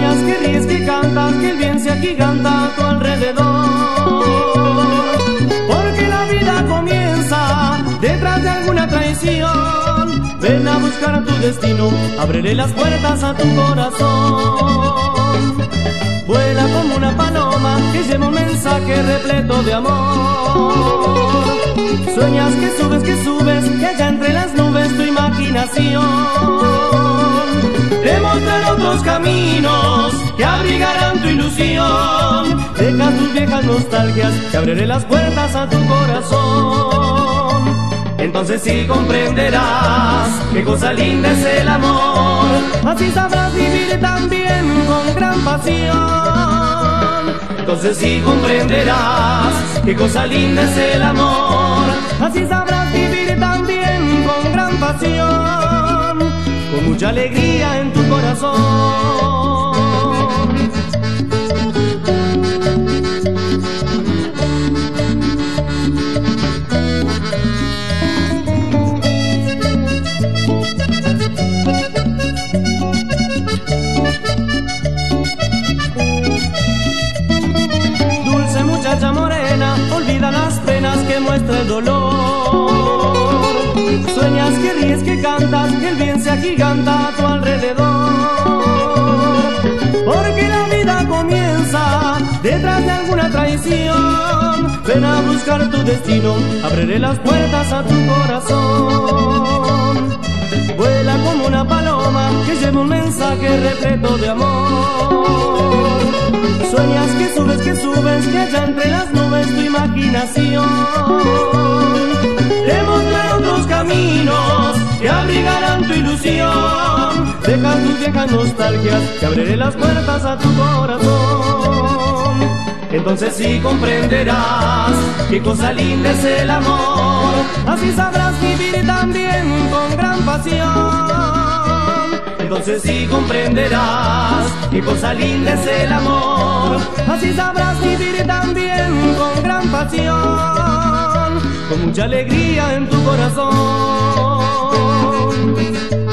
Sueñas que ríes, que cantas, que el bien se agiganta a tu alrededor. Porque la vida comienza detrás de alguna traición. Ven a buscar tu destino, ábrele las puertas a tu corazón. Vuela como una paloma que lleva un mensaje repleto de amor. Sueñas que subes, que allá entre las nubes tu imaginación te mostrará otros caminos que abrigarán tu ilusión. Deja tus viejas nostalgias, que abriré las puertas a tu corazón. Entonces sí comprenderás qué cosa linda es el amor. Así sabrás vivir también con gran pasión. Entonces sí comprenderás qué cosa linda es el amor. Así sabrás vivir también con gran pasión, con mucha alegría en tu corazón. Dulce muchacha morena, olvida las penas que muestra el dolor. Sueñas que ríes, que cantas, que el bien se agiganta a tu alrededor. Porque la vida comienza detrás de alguna traición. Ven a buscar tu destino, abriré las puertas a tu corazón. Vuela como una paloma que lleva un mensaje repleto de amor. Sueñas que subes, que allá entre las nubes tu imaginación te mostrará otros caminos que abrigarán tu ilusión. Deja tus viejas nostalgias, que abriré las puertas a tu corazón. Entonces sí comprenderás qué cosa linda es el amor. Así sabrás vivir también con gran pasión. Entonces sí comprenderás qué cosa linda es el amor. Así sabrás vivir también con gran pasión, con mucha alegría en tu corazón.